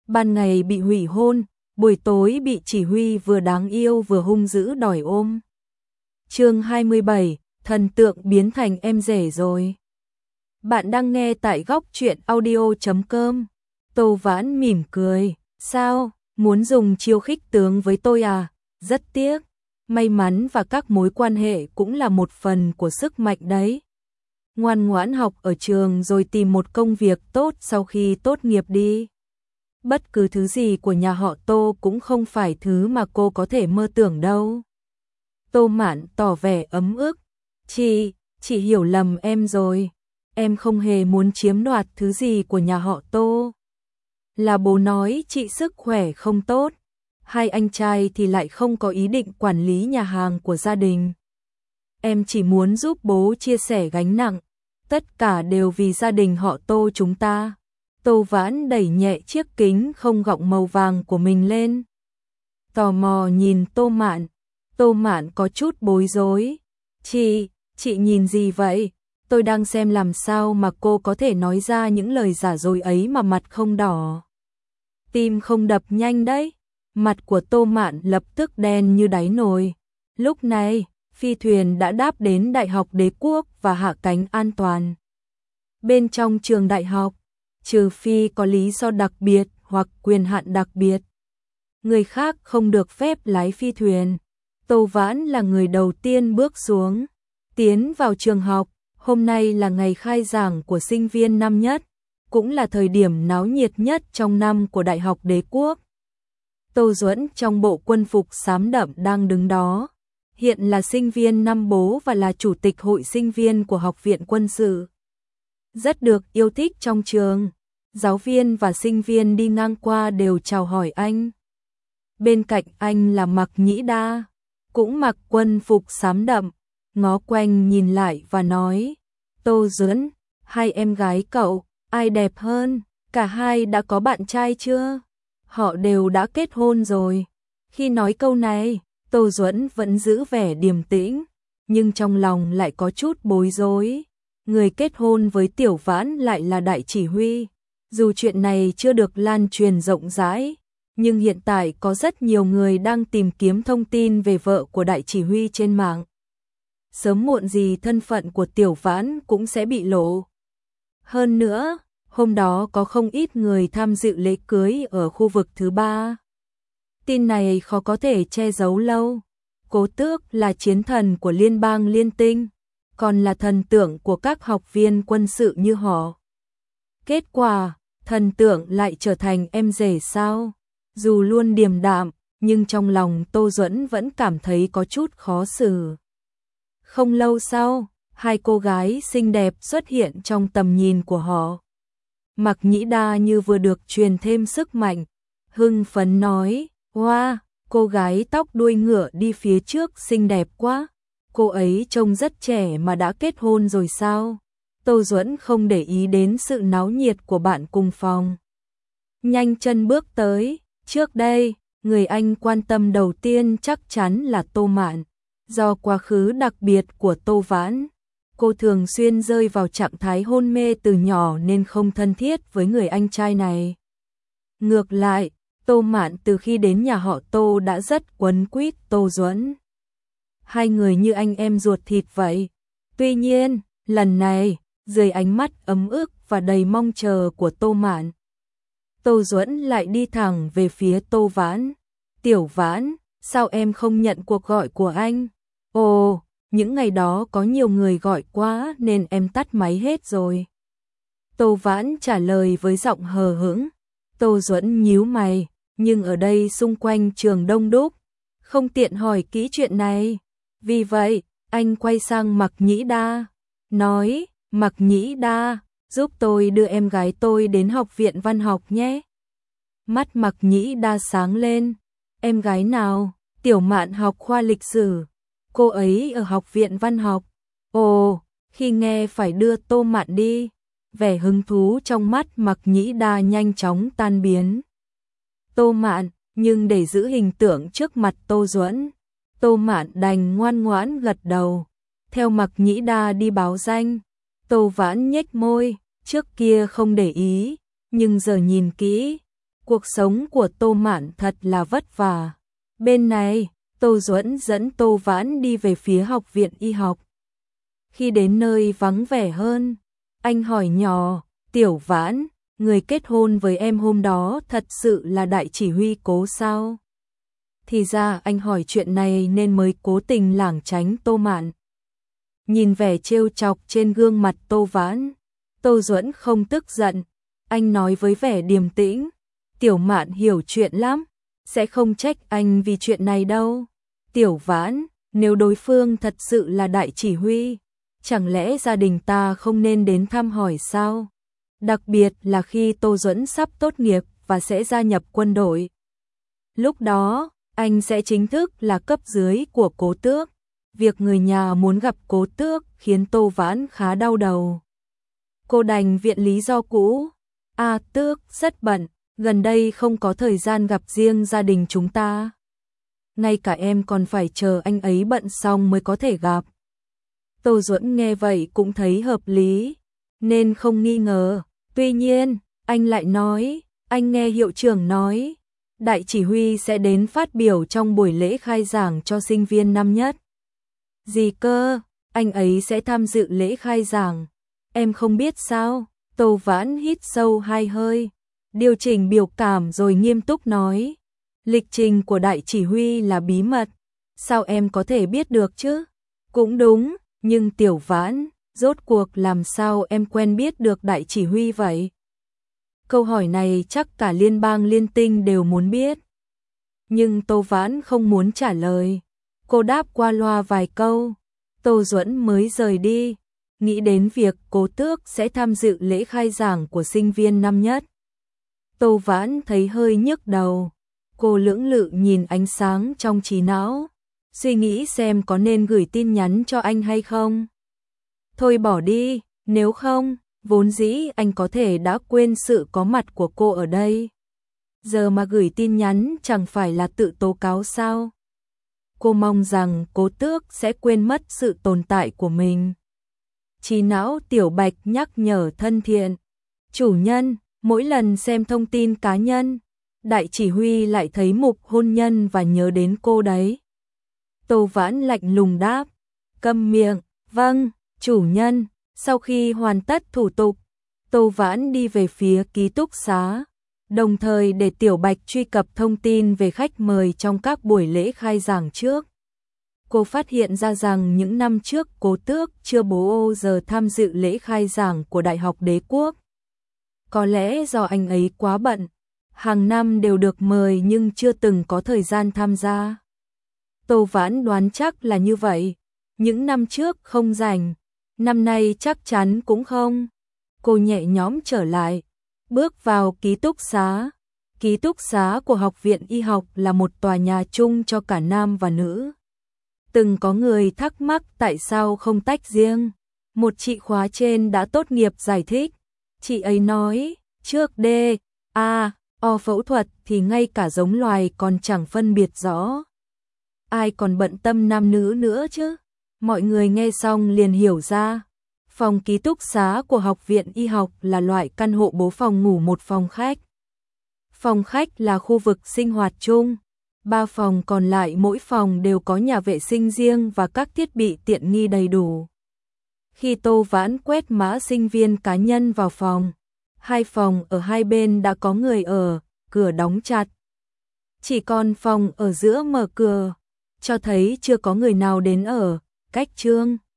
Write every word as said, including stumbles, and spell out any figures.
ban ngày bị hủy hôn, buổi tối bị chỉ huy vừa đáng yêu vừa hung dữ đòi ôm. Chương hai mươi bảy, thần tượng biến thành em rể rồi. Bạn đang nghe tại góc truyện audio chấm com. Tô Vãn mỉm cười, sao, muốn dùng chiêu khích tướng với tôi à? Rất tiếc, may mắn và các mối quan hệ cũng là một phần của sức mạnh đấy. Ngoan ngoãn học ở trường rồi tìm một công việc tốt sau khi tốt nghiệp đi. Bất cứ thứ gì của nhà họ Tô cũng không phải thứ mà cô có thể mơ tưởng đâu. Tô Mạn tỏ vẻ ấm ức, chị, chị hiểu lầm em rồi. Em không hề muốn chiếm đoạt thứ gì của nhà họ Tô. Là bố nói chị sức khỏe không tốt, hai anh trai thì lại không có ý định quản lý nhà hàng của gia đình. Em chỉ muốn giúp bố chia sẻ gánh nặng, tất cả đều vì gia đình họ Tô chúng ta. Tô Vãn đẩy nhẹ chiếc kính không gọng màu vàng của mình lên. Tò mò nhìn Tô Mạn, Tô Mạn có chút bối rối. Chị, chị nhìn gì vậy? Tôi đang xem làm sao mà cô có thể nói ra những lời giả dối ấy mà mặt không đỏ. Tim không đập nhanh đấy. Mặt của Tô Mạn lập tức đen như đáy nồi. Lúc này, phi thuyền đã đáp đến Đại học Đế Quốc và hạ cánh an toàn. Bên trong trường đại học, trừ phi có lý do đặc biệt hoặc quyền hạn đặc biệt, người khác không được phép lái phi thuyền. Tô Vãn là người đầu tiên bước xuống, tiến vào trường học. Hôm nay là ngày khai giảng của sinh viên năm nhất, cũng là thời điểm náo nhiệt nhất trong năm của Đại học Đế Quốc. Tô Duẫn trong bộ quân phục xám đậm đang đứng đó, hiện là sinh viên năm bố và là chủ tịch hội sinh viên của Học viện Quân sự. Rất được yêu thích trong trường, giáo viên và sinh viên đi ngang qua đều chào hỏi anh. Bên cạnh anh là Mạc Nhĩ Đa, cũng mặc quân phục xám đậm, ngó quanh nhìn lại và nói, Tô Duẫn, hai em gái cậu, ai đẹp hơn? Cả hai đã có bạn trai chưa? Họ đều đã kết hôn rồi. Khi nói câu này, Tô Duẫn vẫn giữ vẻ điềm tĩnh, nhưng trong lòng lại có chút bối rối. Người kết hôn với Tiểu Vãn lại là đại chỉ huy. Dù chuyện này chưa được lan truyền rộng rãi, nhưng hiện tại có rất nhiều người đang tìm kiếm thông tin về vợ của đại chỉ huy trên mạng. Sớm muộn gì thân phận của Tiểu Vãn cũng sẽ bị lộ. Hơn nữa, hôm đó có không ít người tham dự lễ cưới ở khu vực thứ ba. Tin này khó có thể che giấu lâu. Cố Tước là chiến thần của liên bang Liên Tinh, còn là thần tượng của các học viên quân sự như họ. Kết quả, thần tượng lại trở thành em rể sao? Dù luôn điềm đạm, nhưng trong lòng Tô Duẫn vẫn cảm thấy có chút khó xử. Không lâu sau, hai cô gái xinh đẹp xuất hiện trong tầm nhìn của họ. Mạc Nhĩ Đa như vừa được truyền thêm sức mạnh, hưng phấn nói, wow, cô gái tóc đuôi ngựa đi phía trước xinh đẹp quá. Cô ấy trông rất trẻ mà đã kết hôn rồi sao? Tô Duẫn không để ý đến sự náo nhiệt của bạn cùng phòng. Nhanh chân bước tới, trước đây, người anh quan tâm đầu tiên chắc chắn là Tô Mạn. Do quá khứ đặc biệt của Tô Vãn, cô thường xuyên rơi vào trạng thái hôn mê từ nhỏ nên không thân thiết với người anh trai này. Ngược lại, Tô Mạn từ khi đến nhà họ Tô đã rất quấn quýt Tô Duẫn. Hai người như anh em ruột thịt vậy. Tuy nhiên, lần này, dưới ánh mắt ấm ức và đầy mong chờ của Tô Mạn, Tô Duẫn lại đi thẳng về phía Tô Vãn. Tiểu Vãn, sao em không nhận cuộc gọi của anh? Ồ, những ngày đó có nhiều người gọi quá nên em tắt máy hết rồi. Tô Vãn trả lời với giọng hờ hững. Tô Duẫn nhíu mày, nhưng ở đây xung quanh trường đông đúc, không tiện hỏi kỹ chuyện này. Vì vậy, anh quay sang Mạc Nhĩ Đa, nói, Mạc Nhĩ Đa, giúp tôi đưa em gái tôi đến học viện văn học nhé. Mắt Mạc Nhĩ Đa sáng lên. Em gái nào? Tiểu Mạn học khoa lịch sử. Cô ấy ở học viện văn học. Ồ, khi nghe phải đưa Tô Mạn đi, vẻ hứng thú trong mắt Mạc Nhĩ Đa nhanh chóng tan biến. Tô Mạn, nhưng để giữ hình tượng trước mặt Tô Duẫn, Tô Mạn đành ngoan ngoãn gật đầu. Theo Mạc Nhĩ Đa đi báo danh, Tô Vãn nhếch môi, trước kia không để ý, nhưng giờ nhìn kỹ, Cuộc sống của Tô Mạn thật là vất vả. Bên này, Tô Duẫn dẫn Tô Vãn đi về phía học viện y học. Khi đến nơi vắng vẻ hơn, anh hỏi nhỏ, Tiểu Vãn, người kết hôn với em hôm đó thật sự là đại chỉ huy Cố sao? Thì ra anh hỏi chuyện này nên mới cố tình lảng tránh Tô Mạn. Nhìn vẻ trêu chọc trên gương mặt Tô Vãn, Tô Duẫn không tức giận, anh nói với vẻ điềm tĩnh, Tiểu Mạn hiểu chuyện lắm, sẽ không trách anh vì chuyện này đâu. Tiểu Vãn, nếu đối phương thật sự là đại chỉ huy, chẳng lẽ gia đình ta không nên đến thăm hỏi sao? Đặc biệt là khi Tô Duẫn sắp tốt nghiệp và sẽ gia nhập quân đội. Lúc đó, anh sẽ chính thức là cấp dưới của Cố Tước. Việc người nhà muốn gặp Cố Tước khiến Tô Vãn khá đau đầu. Cô đành viện lý do cũ. A Tước rất bận, gần đây không có thời gian gặp riêng gia đình chúng ta. Ngay cả em còn phải chờ anh ấy bận xong mới có thể gặp. Tô Duẫn nghe vậy cũng thấy hợp lý, nên không nghi ngờ. Tuy nhiên, anh lại nói, anh nghe hiệu trưởng nói, đại chỉ huy sẽ đến phát biểu trong buổi lễ khai giảng cho sinh viên năm nhất. Gì cơ, anh ấy sẽ tham dự lễ khai giảng. Em không biết sao? Tô Vãn hít sâu hai hơi, điều chỉnh biểu cảm rồi nghiêm túc nói, lịch trình của đại chỉ huy là bí mật, sao em có thể biết được chứ? Cũng đúng, nhưng Tiểu Vãn, rốt cuộc làm sao em quen biết được đại chỉ huy vậy? Câu hỏi này chắc cả liên bang Liên Tinh đều muốn biết. Nhưng Tô Vãn không muốn trả lời. Cô đáp qua loa vài câu. Tô Duẫn mới rời đi, nghĩ đến việc Cố Tước sẽ tham dự lễ khai giảng của sinh viên năm nhất. Tô Vãn thấy hơi nhức đầu. Cô lưỡng lự nhìn ánh sáng trong trí não, suy nghĩ xem có nên gửi tin nhắn cho anh hay không. Thôi bỏ đi, nếu không, vốn dĩ anh có thể đã quên sự có mặt của cô ở đây. Giờ mà gửi tin nhắn chẳng phải là tự tố cáo sao? Cô mong rằng Cố Tước sẽ quên mất sự tồn tại của mình. Trí não Tiểu Bạch nhắc nhở thân thiện. Chủ nhân, mỗi lần xem thông tin cá nhân, đại chỉ huy lại thấy mục hôn nhân và nhớ đến cô đấy. Tô Vãn lạnh lùng đáp. Câm miệng, vâng, chủ nhân. Sau khi hoàn tất thủ tục, Tô Vãn đi về phía ký túc xá, đồng thời để Tiểu Bạch truy cập thông tin về khách mời trong các buổi lễ khai giảng trước. Cô phát hiện ra rằng những năm trước Cố Tước chưa bố giờ tham dự lễ khai giảng của Đại học Đế Quốc. Có lẽ do anh ấy quá bận, hàng năm đều được mời nhưng chưa từng có thời gian tham gia. Tô Vãn đoán chắc là như vậy, những năm trước không rảnh, năm nay chắc chắn cũng không. Cô nhẹ nhõm trở lại, bước vào ký túc xá. Ký túc xá của Học viện Y học là một tòa nhà chung cho cả nam và nữ. Từng có người thắc mắc tại sao không tách riêng. Một chị khóa trên đã tốt nghiệp giải thích. Chị ấy nói, trước D, A, O phẫu thuật thì ngay cả giống loài còn chẳng phân biệt rõ. Ai còn bận tâm nam nữ nữa chứ? Mọi người nghe xong liền hiểu ra. Phòng ký túc xá của Học viện Y học là loại căn hộ bố phòng ngủ một phòng khách. Phòng khách là khu vực sinh hoạt chung. Ba phòng còn lại mỗi phòng đều có nhà vệ sinh riêng và các thiết bị tiện nghi đầy đủ. Khi Tô Vãn quét mã sinh viên cá nhân vào phòng, hai phòng ở hai bên đã có người ở, cửa đóng chặt. Chỉ còn phòng ở giữa mở cửa, cho thấy chưa có người nào đến ở, cách trương.